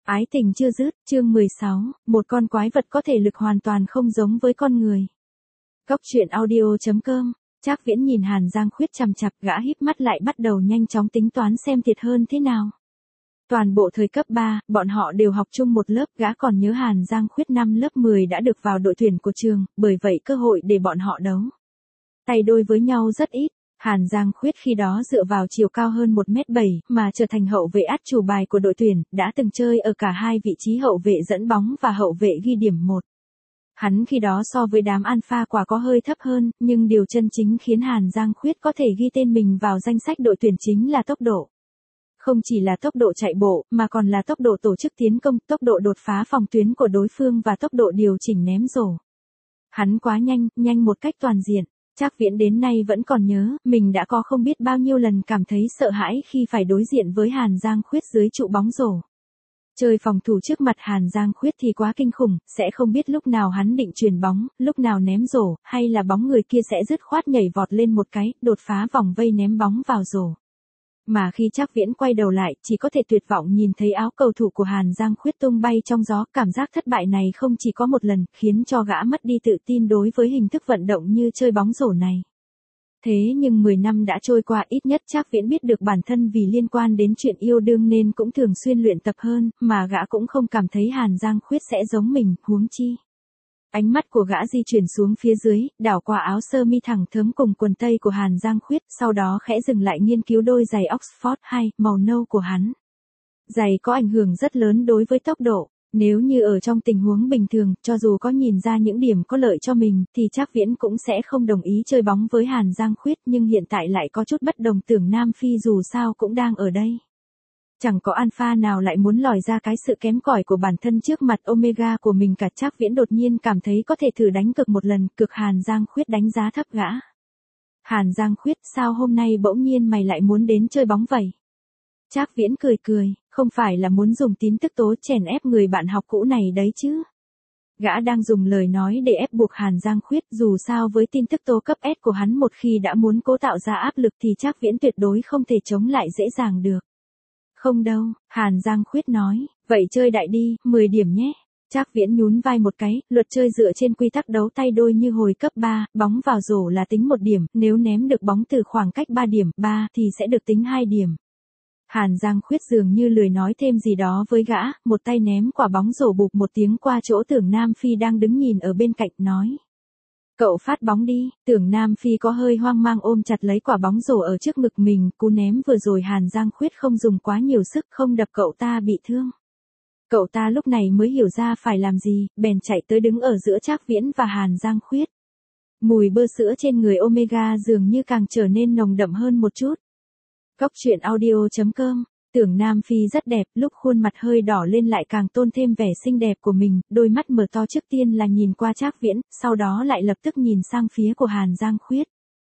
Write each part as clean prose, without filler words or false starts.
Ái tình chưa dứt, chương 16, một con quái vật có thể lực hoàn toàn không giống với con người. Cốc truyện audio.com. Trác Viễn nhìn Hàn Giang Khuyết chằm chằm, gã híp mắt lại bắt đầu nhanh chóng tính toán xem thiệt hơn thế nào. Toàn bộ thời cấp 3, bọn họ đều học chung một lớp, gã còn nhớ Hàn Giang Khuyết năm lớp 10 đã được vào đội tuyển của trường, bởi vậy cơ hội để bọn họ đấu tay đôi với nhau rất ít. Hàn Giang Khuyết khi đó dựa vào chiều cao hơn 1m7 mà trở thành hậu vệ át chủ bài của đội tuyển, đã từng chơi ở cả hai vị trí hậu vệ dẫn bóng và hậu vệ ghi điểm 1. Hắn khi đó so với đám alpha quả có hơi thấp hơn, nhưng điều chân chính khiến Hàn Giang Khuyết có thể ghi tên mình vào danh sách đội tuyển chính là tốc độ. Không chỉ là tốc độ chạy bộ, mà còn là tốc độ tổ chức tiến công, tốc độ đột phá phòng tuyến của đối phương và tốc độ điều chỉnh ném rổ. Hắn quá nhanh, nhanh một cách toàn diện. Trác Viễn đến nay vẫn còn nhớ, mình đã có không biết bao nhiêu lần cảm thấy sợ hãi khi phải đối diện với Hàn Giang Khuyết dưới trụ bóng rổ. Chơi phòng thủ trước mặt Hàn Giang Khuyết thì quá kinh khủng, sẽ không biết lúc nào hắn định chuyền bóng, lúc nào ném rổ, hay là bóng người kia sẽ dứt khoát nhảy vọt lên một cái, đột phá vòng vây ném bóng vào rổ. Mà khi Trác Viễn quay đầu lại, chỉ có thể tuyệt vọng nhìn thấy áo cầu thủ của Hàn Giang Khuyết tung bay trong gió, cảm giác thất bại này không chỉ có một lần, khiến cho gã mất đi tự tin đối với hình thức vận động như chơi bóng rổ này. Thế nhưng 10 năm đã trôi qua, ít nhất Trác Viễn biết được bản thân vì liên quan đến chuyện yêu đương nên cũng thường xuyên luyện tập hơn, mà gã cũng không cảm thấy Hàn Giang Khuyết sẽ giống mình, huống chi. Ánh mắt của gã di chuyển xuống phía dưới, đảo qua áo sơ mi thẳng thớm cùng quần tây của Hàn Giang Khuyết, sau đó khẽ dừng lại nghiên cứu đôi giày Oxford 2, màu nâu của hắn. Giày có ảnh hưởng rất lớn đối với tốc độ. Nếu như ở trong tình huống bình thường, cho dù có nhìn ra những điểm có lợi cho mình, thì Trác Viễn cũng sẽ không đồng ý chơi bóng với Hàn Giang Khuyết, nhưng hiện tại lại có chút bất đồng, tưởng Nam Phi dù sao cũng đang ở đây. Chẳng có alpha nào lại muốn lòi ra cái sự kém cỏi của bản thân trước mặt omega của mình cả. Trác Viễn đột nhiên cảm thấy có thể thử đánh cược một lần, cược Hàn Giang Khuyết đánh giá thấp gã. Hàn Giang Khuyết, sao hôm nay bỗng nhiên mày lại muốn đến chơi bóng vậy? Trác Viễn cười cười, không phải là muốn dùng tin tức tố chèn ép người bạn học cũ này đấy chứ. Gã đang dùng lời nói để ép buộc Hàn Giang Khuyết, dù sao với tin tức tố cấp S của hắn một khi đã muốn cố tạo ra áp lực thì Trác Viễn tuyệt đối không thể chống lại dễ dàng được. Không đâu, Hàn Giang Khuyết nói, vậy chơi đại đi, 10 điểm nhé. Trác Viễn nhún vai một cái, luật chơi dựa trên quy tắc đấu tay đôi như hồi cấp 3, bóng vào rổ là tính 1 điểm, nếu ném được bóng từ khoảng cách 3 điểm, thì sẽ được tính 2 điểm. Hàn Giang Khuyết dường như lười nói thêm gì đó với gã, một tay ném quả bóng rổ bụp một tiếng qua chỗ Tưởng Nam Phi đang đứng nhìn ở bên cạnh, nói. Cậu phát bóng đi. Tưởng Nam Phi có hơi hoang mang ôm chặt lấy quả bóng rổ ở trước ngực mình, cú ném vừa rồi Hàn Giang Khuyết không dùng quá nhiều sức, không đập cậu ta bị thương. Cậu ta lúc này mới hiểu ra phải làm gì, bèn chạy tới đứng ở giữa Trác Viễn và Hàn Giang Khuyết. Mùi bơ sữa trên người Omega dường như càng trở nên nồng đậm hơn một chút. Cốc truyện audio.com. Tưởng Nam Phi rất đẹp, lúc khuôn mặt hơi đỏ lên lại càng tôn thêm vẻ xinh đẹp của mình, đôi mắt mở to trước tiên là nhìn qua Trác Viễn, sau đó lại lập tức nhìn sang phía của Hàn Giang Khuyết.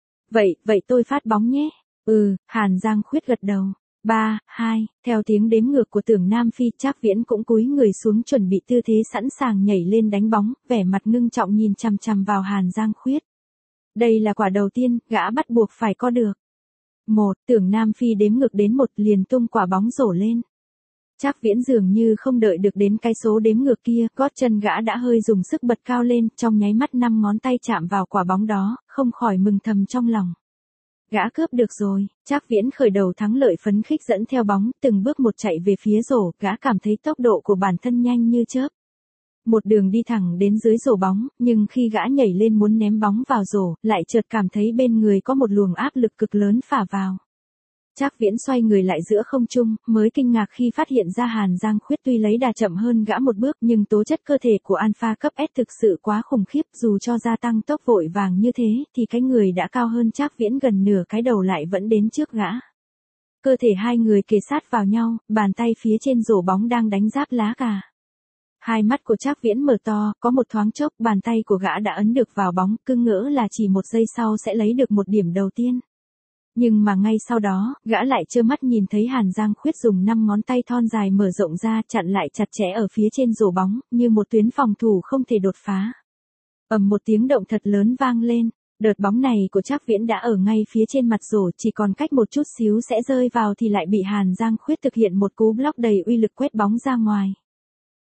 Vậy tôi phát bóng nhé. Hàn Giang Khuyết gật đầu. 3, 2, theo tiếng đếm ngược của Tưởng Nam Phi, Trác Viễn cũng cúi người xuống chuẩn bị tư thế sẵn sàng nhảy lên đánh bóng, vẻ mặt ngưng trọng nhìn chằm chằm vào Hàn Giang Khuyết. Đây là quả đầu tiên, gã bắt buộc phải có được. 1, Tưởng Nam Phi đếm ngược đến 1 liền tung quả bóng rổ lên. Trác Viễn dường như không đợi được đến cái số đếm ngược kia, gót chân gã đã hơi dùng sức bật cao lên, trong nháy mắt 5 ngón tay chạm vào quả bóng đó, không khỏi mừng thầm trong lòng. Gã cướp được rồi. Trác Viễn khởi đầu thắng lợi phấn khích dẫn theo bóng, từng bước một chạy về phía rổ, gã cảm thấy tốc độ của bản thân nhanh như chớp. Một đường đi thẳng đến dưới rổ bóng, nhưng khi gã nhảy lên muốn ném bóng vào rổ, lại chợt cảm thấy bên người có một luồng áp lực cực lớn phả vào. Trác Viễn xoay người lại giữa không trung, mới kinh ngạc khi phát hiện ra Hàn Giang Khuyết tuy lấy đà chậm hơn gã một bước, nhưng tố chất cơ thể của alpha cấp S thực sự quá khủng khiếp, dù cho gia tăng tốc vội vàng như thế, thì cái người đã cao hơn Trác Viễn gần nửa cái đầu lại vẫn đến trước gã. Cơ thể hai người kề sát vào nhau, bàn tay phía trên rổ bóng đang đánh giáp lá cà. Hai mắt của Trác Viễn mở to, có một thoáng chốc, bàn tay của gã đã ấn được vào bóng, cứ ngỡ là chỉ 1 giây sau sẽ lấy được 1 điểm đầu tiên. Nhưng mà ngay sau đó, gã lại trơ mắt nhìn thấy Hàn Giang Khuyết dùng 5 ngón tay thon dài mở rộng ra, chặn lại chặt chẽ ở phía trên rổ bóng, như một tuyến phòng thủ không thể đột phá. Ầm một tiếng động thật lớn vang lên, đợt bóng này của Trác Viễn đã ở ngay phía trên mặt rổ, chỉ còn cách một chút xíu sẽ rơi vào thì lại bị Hàn Giang Khuyết thực hiện một cú block đầy uy lực quét bóng ra ngoài.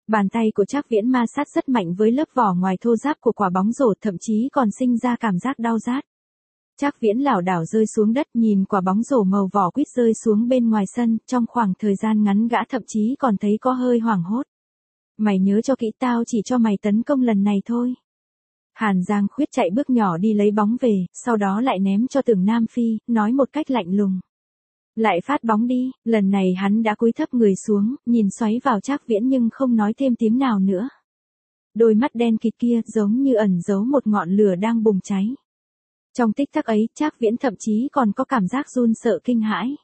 Bàn tay của Trác Viễn ma sát rất mạnh với lớp vỏ ngoài thô ráp của quả bóng rổ, thậm chí còn sinh ra cảm giác đau rát. Trác Viễn lảo đảo rơi xuống đất, nhìn quả bóng rổ màu vỏ quýt rơi xuống bên ngoài sân, trong khoảng thời gian ngắn gã thậm chí còn thấy có hơi hoảng hốt. Mày nhớ cho kỹ, tao chỉ cho mày tấn công lần này thôi. Hàn Giang Khuyết chạy bước nhỏ đi lấy bóng về, sau đó lại ném cho Tưởng Nam Phi, nói một cách lạnh lùng. Lại phát bóng đi. Lần này hắn đã cúi thấp người xuống, nhìn xoáy vào Trác Viễn nhưng không nói thêm tiếng nào nữa. Đôi mắt đen kịt kia giống như ẩn giấu một ngọn lửa đang bùng cháy. Trong tích tắc ấy, Trác Viễn thậm chí còn có cảm giác run sợ kinh hãi.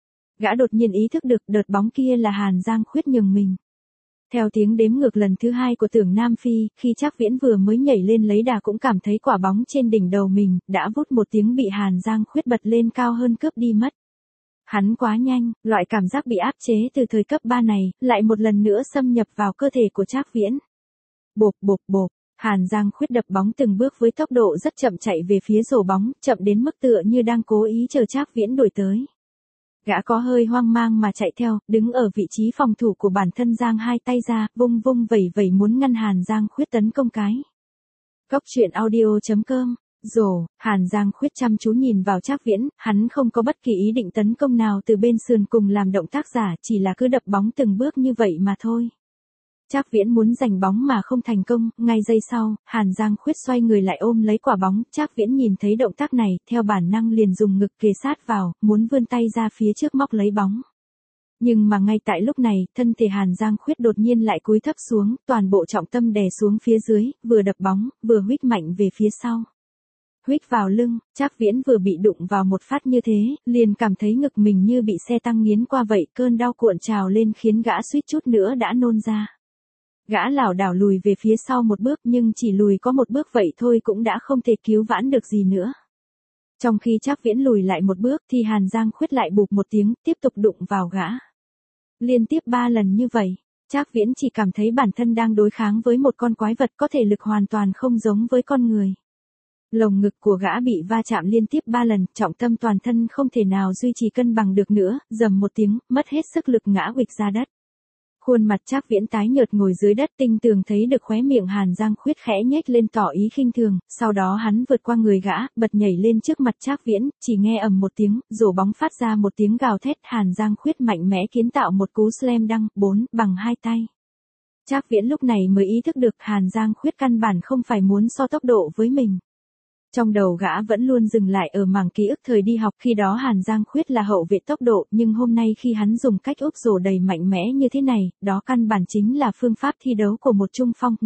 Gã đột nhiên ý thức được đợt bóng kia là Hàn Giang Khuyết nhường mình. Theo tiếng đếm ngược lần thứ 2 của Tưởng Nam Phi, khi Trác Viễn vừa mới nhảy lên lấy đà cũng cảm thấy quả bóng trên đỉnh đầu mình đã vút một tiếng bị Hàn Giang Khuyết bật lên cao hơn cướp đi mất. Hắn quá nhanh, loại cảm giác bị áp chế từ thời cấp 3 này lại một lần nữa xâm nhập vào cơ thể của Trác Viễn. Bộp bộp bộp, Hàn Giang Khuyết đập bóng từng bước với tốc độ rất chậm chạy về phía rổ bóng, chậm đến mức tựa như đang cố ý chờ Trác Viễn đuổi tới. Gã có hơi hoang mang mà chạy theo, đứng ở vị trí phòng thủ của bản thân, giang hai tay ra, vung vung vẩy vẩy muốn ngăn Hàn Giang Khuyết tấn công cái. Cóc truyện audio.com. Rổ, Hàn Giang Khuyết chăm chú nhìn vào Trác Viễn, hắn không có bất kỳ ý định tấn công nào từ bên sườn cùng làm động tác giả, chỉ là cứ đập bóng từng bước như vậy mà thôi. Trác Viễn muốn giành bóng mà không thành công, ngay giây sau, Hàn Giang Khuyết xoay người lại ôm lấy quả bóng, Trác Viễn nhìn thấy động tác này, theo bản năng liền dùng ngực kề sát vào, muốn vươn tay ra phía trước móc lấy bóng. Nhưng mà ngay tại lúc này, thân thể Hàn Giang Khuyết đột nhiên lại cúi thấp xuống, toàn bộ trọng tâm đè xuống phía dưới, vừa đập bóng, vừa huých mạnh về phía sau. Huých vào lưng, Trác Viễn vừa bị đụng vào một phát như thế, liền cảm thấy ngực mình như bị xe tăng nghiến qua vậy, cơn đau cuộn trào lên khiến gã suýt chút nữa đã nôn ra. Gã lảo đảo lùi về phía sau một bước, nhưng chỉ lùi có một bước vậy thôi cũng đã không thể cứu vãn được gì nữa. Trong khi Trác Viễn lùi lại một bước thì Hàn Giang Khuyết lại bụp một tiếng, tiếp tục đụng vào gã. Liên tiếp 3 lần như vậy, Trác Viễn chỉ cảm thấy bản thân đang đối kháng với một con quái vật có thể lực hoàn toàn không giống với con người. Lồng ngực của gã bị va chạm liên tiếp 3 lần, trọng tâm toàn thân không thể nào duy trì cân bằng được nữa, rầm một tiếng, mất hết sức lực ngã huỵch ra đất. Khuôn mặt Trác Viễn tái nhợt ngồi dưới đất, tinh tường thấy được khóe miệng Hàn Giang Khuyết khẽ nhếch lên tỏ ý khinh thường, sau đó hắn vượt qua người gã, bật nhảy lên trước mặt Trác Viễn, chỉ nghe ầm một tiếng, rổ bóng phát ra một tiếng gào thét, Hàn Giang Khuyết mạnh mẽ kiến tạo một cú slam dunk 4 bằng 2 tay. Trác Viễn lúc này mới ý thức được Hàn Giang Khuyết căn bản không phải muốn so tốc độ với mình. Trong đầu gã vẫn luôn dừng lại ở mảng ký ức thời đi học, khi đó Hàn Giang Khuyết là hậu vệ tốc độ, nhưng hôm nay khi hắn dùng cách úp rổ đầy mạnh mẽ như thế này, đó căn bản chính là phương pháp thi đấu của một trung phong.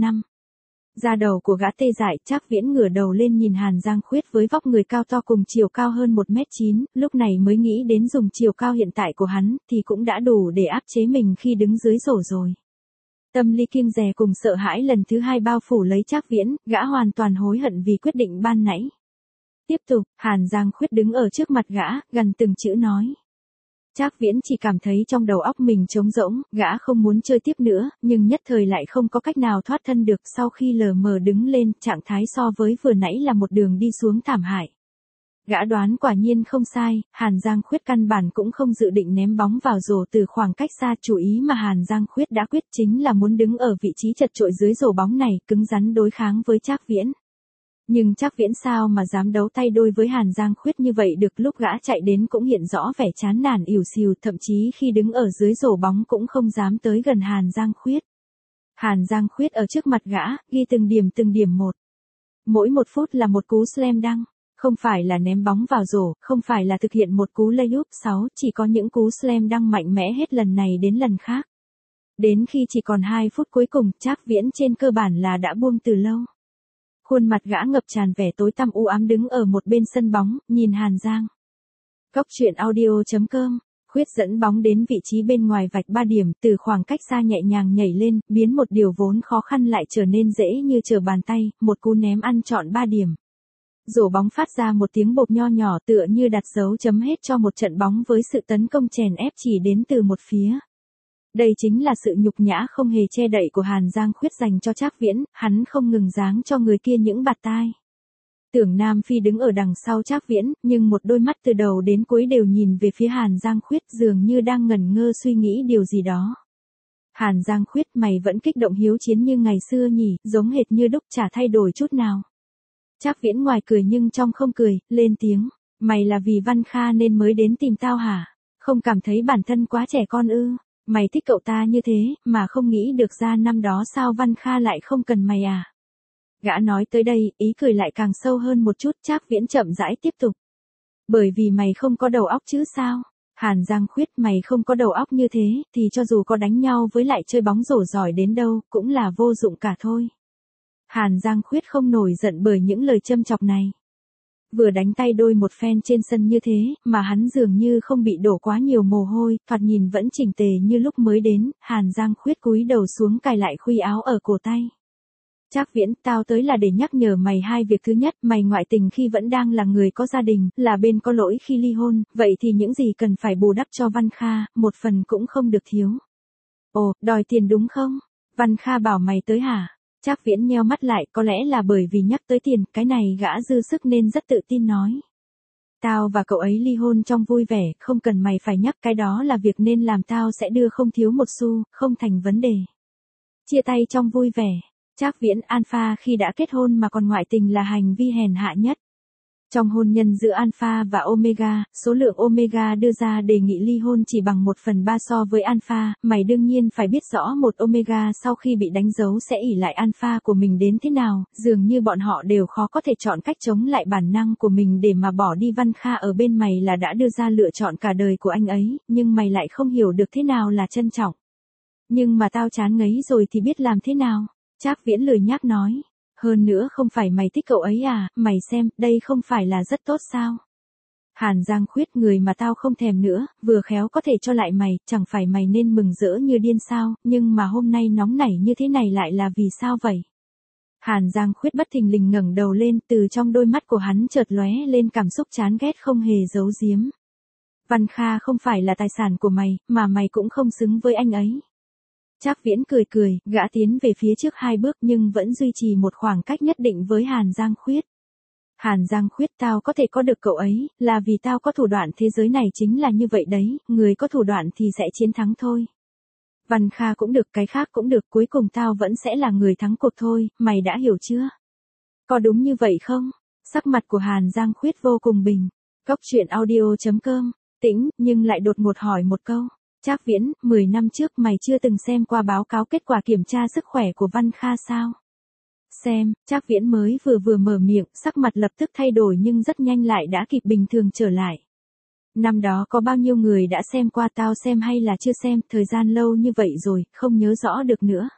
Da đầu của gã tê dại, Trác Viễn ngửa đầu lên nhìn Hàn Giang Khuyết với vóc người cao to cùng chiều cao hơn 1m9, lúc này mới nghĩ đến dùng chiều cao hiện tại của hắn, thì cũng đã đủ để áp chế mình khi đứng dưới rổ rồi. Tâm lý kiêng dè cùng sợ hãi lần thứ 2 bao phủ lấy Trác Viễn, gã hoàn toàn hối hận vì quyết định ban nãy. Tiếp tục, Hàn Giang Khuyết đứng ở trước mặt gã, gần từng chữ nói. Trác Viễn chỉ cảm thấy trong đầu óc mình trống rỗng, gã không muốn chơi tiếp nữa, nhưng nhất thời lại không có cách nào thoát thân được. Sau khi lờ mờ đứng lên, trạng thái so với vừa nãy là một đường đi xuống thảm hại. Gã đoán quả nhiên không sai, Hàn Giang Khuyết căn bản cũng không dự định ném bóng vào rổ từ khoảng cách xa, chủ ý mà Hàn Giang Khuyết đã quyết chính là muốn đứng ở vị trí chật chội dưới rổ bóng này, cứng rắn đối kháng với Trác Viễn. Nhưng Trác Viễn sao mà dám đấu tay đôi với Hàn Giang Khuyết như vậy được, lúc gã chạy đến cũng hiện rõ vẻ chán nản ỉu xìu, thậm chí khi đứng ở dưới rổ bóng cũng không dám tới gần Hàn Giang Khuyết. Hàn Giang Khuyết ở trước mặt gã, ghi từng điểm một. Mỗi 1 phút là một cú slam dunk. Không phải là ném bóng vào rổ, không phải là thực hiện một cú layup 6, chỉ có những cú slam dunk mạnh mẽ hết lần này đến lần khác. Đến khi chỉ còn 2 phút cuối cùng, Trác Viễn trên cơ bản là đã buông từ lâu. Khuôn mặt gã ngập tràn vẻ tối tăm u ám, đứng ở một bên sân bóng, nhìn Hàn Giang. Cóc truyện audio.com. Khuyết dẫn bóng đến vị trí bên ngoài vạch 3 điểm, từ khoảng cách xa nhẹ nhàng nhảy lên, biến một điều vốn khó khăn lại trở nên dễ như trở bàn tay, một cú ném ăn trọn 3 điểm. Rổ bóng phát ra một tiếng bộp nho nhỏ, tựa như đặt dấu chấm hết cho một trận bóng với sự tấn công chèn ép chỉ đến từ một phía. Đây chính là sự nhục nhã không hề che đậy của Hàn Giang Khuyết dành cho Trác Viễn, hắn không ngừng giáng cho người kia những bạt tai. Tưởng Nam Phi đứng ở đằng sau Trác Viễn, nhưng một đôi mắt từ đầu đến cuối đều nhìn về phía Hàn Giang Khuyết, dường như đang ngẩn ngơ suy nghĩ điều gì đó. Hàn Giang Khuyết, mày vẫn kích động hiếu chiến như ngày xưa nhỉ, giống hệt như đúc, chả thay đổi chút nào. Trác Viễn ngoài cười nhưng trong không cười, lên tiếng. Mày là vì Văn Kha nên mới đến tìm tao hả? Không cảm thấy bản thân quá trẻ con ư? Mày thích cậu ta như thế, mà không nghĩ được ra năm đó sao Văn Kha lại không cần mày à? Gã nói tới đây, ý cười lại càng sâu hơn một chút. Trác Viễn chậm rãi tiếp tục. Bởi vì mày không có đầu óc chứ sao? Hàn Giang Khuyết, mày không có đầu óc như thế, thì cho dù có đánh nhau với lại chơi bóng rổ giỏi đến đâu, cũng là vô dụng cả thôi. Hàn Giang Khuyết không nổi giận bởi những lời châm chọc này. Vừa đánh tay đôi một phen trên sân như thế, mà hắn dường như không bị đổ quá nhiều mồ hôi, thoạt nhìn vẫn chỉnh tề như lúc mới đến. Hàn Giang Khuyết cúi đầu xuống cài lại khuy áo ở cổ tay. Trác Viễn, tao tới là để nhắc nhở mày hai việc. Thứ nhất, mày ngoại tình khi vẫn đang là người có gia đình, là bên có lỗi khi ly hôn, vậy thì những gì cần phải bù đắp cho Văn Kha, một phần cũng không được thiếu. Ồ, đòi tiền đúng không? Văn Kha bảo mày tới hả? Trác Viễn nheo mắt lại, có lẽ là bởi vì nhắc tới tiền, cái này gã dư sức nên rất tự tin nói. Tao và cậu ấy ly hôn trong vui vẻ, không cần mày phải nhắc, cái đó là việc nên làm, tao sẽ đưa không thiếu một xu, không thành vấn đề. Chia tay trong vui vẻ. Trác Viễn, Alpha khi đã kết hôn mà còn ngoại tình là hành vi hèn hạ nhất. Trong hôn nhân giữa Alpha và Omega, số lượng Omega đưa ra đề nghị ly hôn chỉ bằng 1/3 so với Alpha, mày đương nhiên phải biết rõ một Omega sau khi bị đánh dấu sẽ ỷ lại Alpha của mình đến thế nào, dường như bọn họ đều khó có thể chọn cách chống lại bản năng của mình để mà bỏ đi. Văn Kha ở bên mày là đã đưa ra lựa chọn cả đời của anh ấy, nhưng mày lại không hiểu được thế nào là trân trọng. Nhưng mà tao chán ngấy rồi thì biết làm thế nào? Trác Viễn lười nhác nói. Hơn nữa không phải mày thích cậu ấy à, mày xem, đây không phải là rất tốt sao? Hàn Giang Khuyết, người mà tao không thèm nữa, vừa khéo có thể cho lại mày, chẳng phải mày nên mừng rỡ như điên sao, nhưng mà hôm nay nóng nảy như thế này lại là vì sao vậy? Hàn Giang Khuyết bất thình lình ngẩng đầu lên, từ trong đôi mắt của hắn chợt lóe lên cảm xúc chán ghét không hề giấu giếm. Văn Kha không phải là tài sản của mày, mà mày cũng không xứng với anh ấy. Trác Viễn cười cười, gã tiến về phía trước 2 bước nhưng vẫn duy trì một khoảng cách nhất định với Hàn Giang Khuyết. Hàn Giang Khuyết, tao có thể có được cậu ấy, là vì tao có thủ đoạn, thế giới này chính là như vậy đấy, người có thủ đoạn thì sẽ chiến thắng thôi. Văn Kha cũng được, cái khác cũng được, cuối cùng tao vẫn sẽ là người thắng cuộc thôi, mày đã hiểu chưa? Có đúng như vậy không? Sắc mặt của Hàn Giang Khuyết vô cùng bình. Cốc truyện audio.com, tĩnh, nhưng lại đột ngột hỏi một câu. Trác Viễn, 10 năm trước mày chưa từng xem qua báo cáo kết quả kiểm tra sức khỏe của Văn Kha sao? Xem, Trác Viễn mới vừa mở miệng, sắc mặt lập tức thay đổi nhưng rất nhanh lại đã kịp bình thường trở lại. Năm đó có bao nhiêu người đã xem qua, tao xem hay là chưa xem, thời gian lâu như vậy rồi, không nhớ rõ được nữa.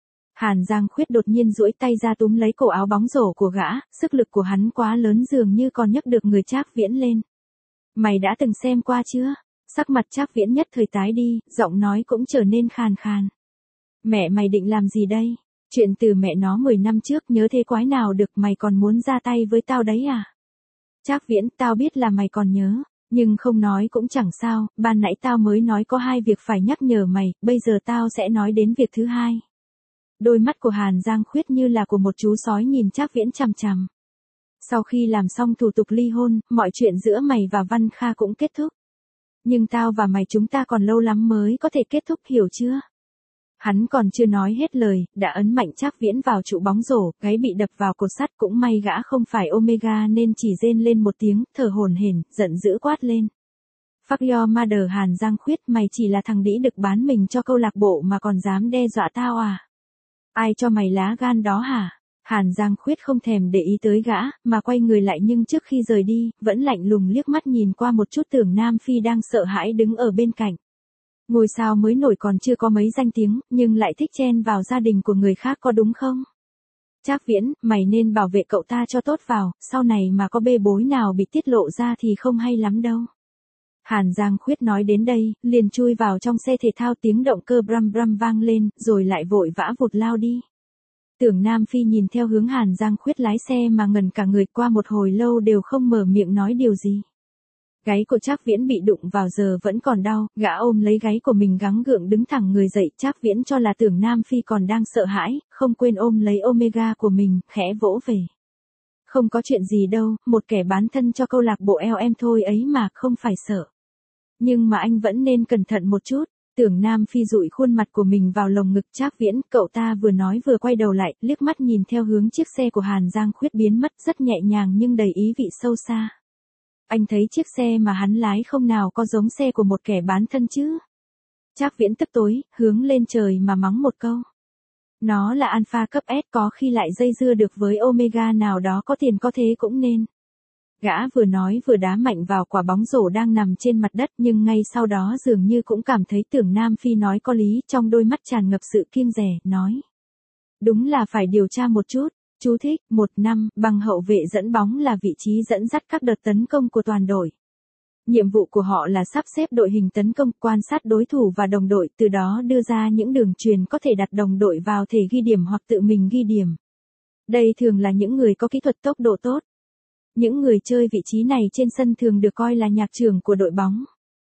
Hàn Giang Khuyết đột nhiên duỗi tay ra túm lấy cổ áo bóng rổ của gã, sức lực của hắn quá lớn dường như còn nhấc được người Trác Viễn lên. Mày đã từng xem qua chưa? Sắc mặt Trác Viễn nhất thời tái đi, giọng nói cũng trở nên khàn khàn. Mẹ mày định làm gì đây? Chuyện từ mẹ nó 10 năm trước nhớ thế quái nào được, mày còn muốn ra tay với tao đấy à? Trác Viễn, tao biết là mày còn nhớ, nhưng không nói cũng chẳng sao, ban nãy tao mới nói có 2 việc phải nhắc nhở mày, bây giờ tao sẽ nói đến việc thứ 2. Đôi mắt của Hàn Giang Khuyết như là của một chú sói nhìn Trác Viễn chằm chằm. Sau khi làm xong thủ tục ly hôn, mọi chuyện giữa mày và Văn Kha cũng kết thúc. Nhưng tao và mày chúng ta còn lâu lắm mới có thể kết thúc, hiểu chưa? Hắn còn chưa nói hết lời, đã ấn mạnh Trác Viễn vào trụ bóng rổ, gáy bị đập vào cột sắt, cũng may gã không phải Omega nên chỉ rên lên một tiếng, thở hổn hển, giận dữ quát lên. Fuck your mother. Hàn Giang Khuyết, mày chỉ là thằng đĩ được bán mình cho câu lạc bộ mà còn dám đe dọa tao à? Ai cho mày lá gan đó hả? Hàn Giang Khuyết không thèm để ý tới gã, mà quay người lại, nhưng trước khi rời đi, vẫn lạnh lùng liếc mắt nhìn qua một chút Tưởng Nam Phi đang sợ hãi đứng ở bên cạnh. Ngôi sao mới nổi còn chưa có mấy danh tiếng, nhưng lại thích chen vào gia đình của người khác, có đúng không? Trác Viễn, mày nên bảo vệ cậu ta cho tốt vào, sau này mà có bê bối nào bị tiết lộ ra thì không hay lắm đâu. Hàn Giang Khuyết nói đến đây, liền chui vào trong xe thể thao, tiếng động cơ bram bram vang lên, rồi lại vội vã vụt lao đi. Tưởng Nam Phi nhìn theo hướng Hàn Giang Khuyết lái xe mà ngẩn cả người, qua một hồi lâu đều không mở miệng nói điều gì. Gáy của Trác Viễn bị đụng vào giờ vẫn còn đau, gã ôm lấy gáy của mình gắng gượng đứng thẳng người dậy. Trác Viễn cho là Tưởng Nam Phi còn đang sợ hãi, không quên ôm lấy Omega của mình, khẽ vỗ về. Không có chuyện gì đâu, một kẻ bán thân cho câu lạc bộ LM thôi ấy mà, không phải sợ. Nhưng mà anh vẫn nên cẩn thận một chút. Tưởng Nam Phi dụi khuôn mặt của mình vào lồng ngực Trác Viễn, cậu ta vừa nói vừa quay đầu lại, liếc mắt nhìn theo hướng chiếc xe của Hàn Giang Khuyết biến mất rất nhẹ nhàng nhưng đầy ý vị sâu xa. Anh thấy chiếc xe mà hắn lái không nào có giống xe của một kẻ bán thân chứ. Trác Viễn tức tối, hướng lên trời mà mắng một câu. Nó là alpha cấp S, có khi lại dây dưa được với omega nào đó có tiền có thế cũng nên. Gã vừa nói vừa đá mạnh vào quả bóng rổ đang nằm trên mặt đất, nhưng ngay sau đó dường như cũng cảm thấy Tưởng Nam Phi nói có lý, trong đôi mắt tràn ngập sự kiêng dè, nói. Đúng là phải điều tra một chút. Chú thích, 1 năm, bằng hậu vệ dẫn bóng là vị trí dẫn dắt các đợt tấn công của toàn đội. Nhiệm vụ của họ là sắp xếp đội hình tấn công, quan sát đối thủ và đồng đội, từ đó đưa ra những đường truyền có thể đặt đồng đội vào thể ghi điểm hoặc tự mình ghi điểm. Đây thường là những người có kỹ thuật tốc độ tốt. Những người chơi vị trí này trên sân thường được coi là nhạc trưởng của đội bóng.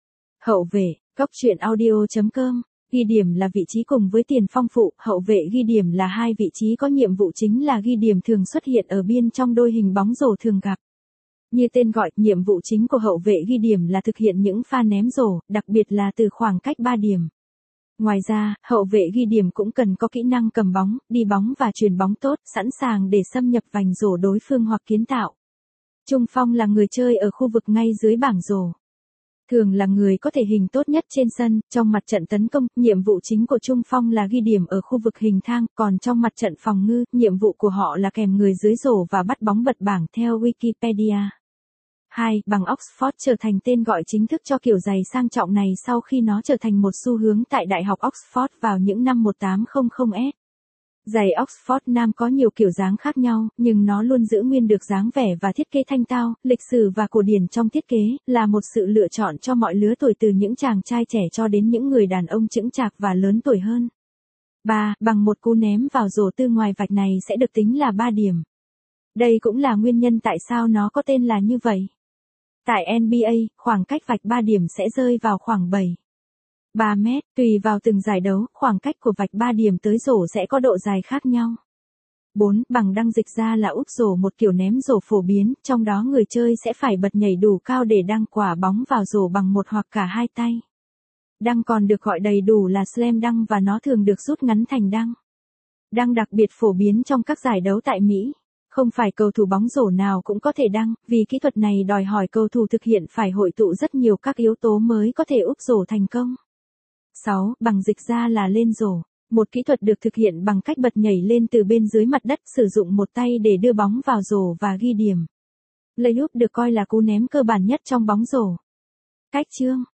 Hậu vệ, goctruyện.audio.com. Ghi điểm là vị trí cùng với tiền phong phụ, hậu vệ ghi điểm là hai vị trí có nhiệm vụ chính là ghi điểm thường xuất hiện ở biên trong đôi hình bóng rổ thường gặp. Như tên gọi, nhiệm vụ chính của hậu vệ ghi điểm là thực hiện những pha ném rổ, đặc biệt là từ khoảng cách 3 điểm. Ngoài ra, hậu vệ ghi điểm cũng cần có kỹ năng cầm bóng, đi bóng và chuyền bóng tốt, sẵn sàng để xâm nhập vành rổ đối phương hoặc kiến tạo. Trung phong là người chơi ở khu vực ngay dưới bảng rổ. Thường là người có thể hình tốt nhất trên sân, trong mặt trận tấn công, nhiệm vụ chính của trung phong là ghi điểm ở khu vực hình thang, còn trong mặt trận phòng ngự, nhiệm vụ của họ là kèm người dưới rổ và bắt bóng bật bảng theo Wikipedia. 2. Bằng Oxford trở thành tên gọi chính thức cho kiểu giày sang trọng này sau khi nó trở thành một xu hướng tại Đại học Oxford vào những năm 1800s. Giày Oxford Nam có nhiều kiểu dáng khác nhau, nhưng nó luôn giữ nguyên được dáng vẻ và thiết kế thanh tao, lịch sử và cổ điển trong thiết kế, là một sự lựa chọn cho mọi lứa tuổi từ những chàng trai trẻ cho đến những người đàn ông chững chạc và lớn tuổi hơn. 3. Bằng một cú ném vào rổ từ ngoài vạch này sẽ được tính là 3 điểm. Đây cũng là nguyên nhân tại sao nó có tên là như vậy. Tại NBA, khoảng cách vạch 3 điểm sẽ rơi vào khoảng 3 mét, tùy vào từng giải đấu, khoảng cách của vạch 3 điểm tới rổ sẽ có độ dài khác nhau. 4. Bằng đăng dịch ra là úp rổ, một kiểu ném rổ phổ biến, trong đó người chơi sẽ phải bật nhảy đủ cao để đăng quả bóng vào rổ bằng một hoặc cả hai tay. Đăng còn được gọi đầy đủ là slam dunk và nó thường được rút ngắn thành dunk. Dunk đặc biệt phổ biến trong các giải đấu tại Mỹ. Không phải cầu thủ bóng rổ nào cũng có thể dunk, vì kỹ thuật này đòi hỏi cầu thủ thực hiện phải hội tụ rất nhiều các yếu tố mới có thể úp rổ thành công. 6. Bằng dịch ra là lên rổ. Một kỹ thuật được thực hiện bằng cách bật nhảy lên từ bên dưới mặt đất, sử dụng một tay để đưa bóng vào rổ và ghi điểm. Layup được coi là cú ném cơ bản nhất trong bóng rổ. Cách chương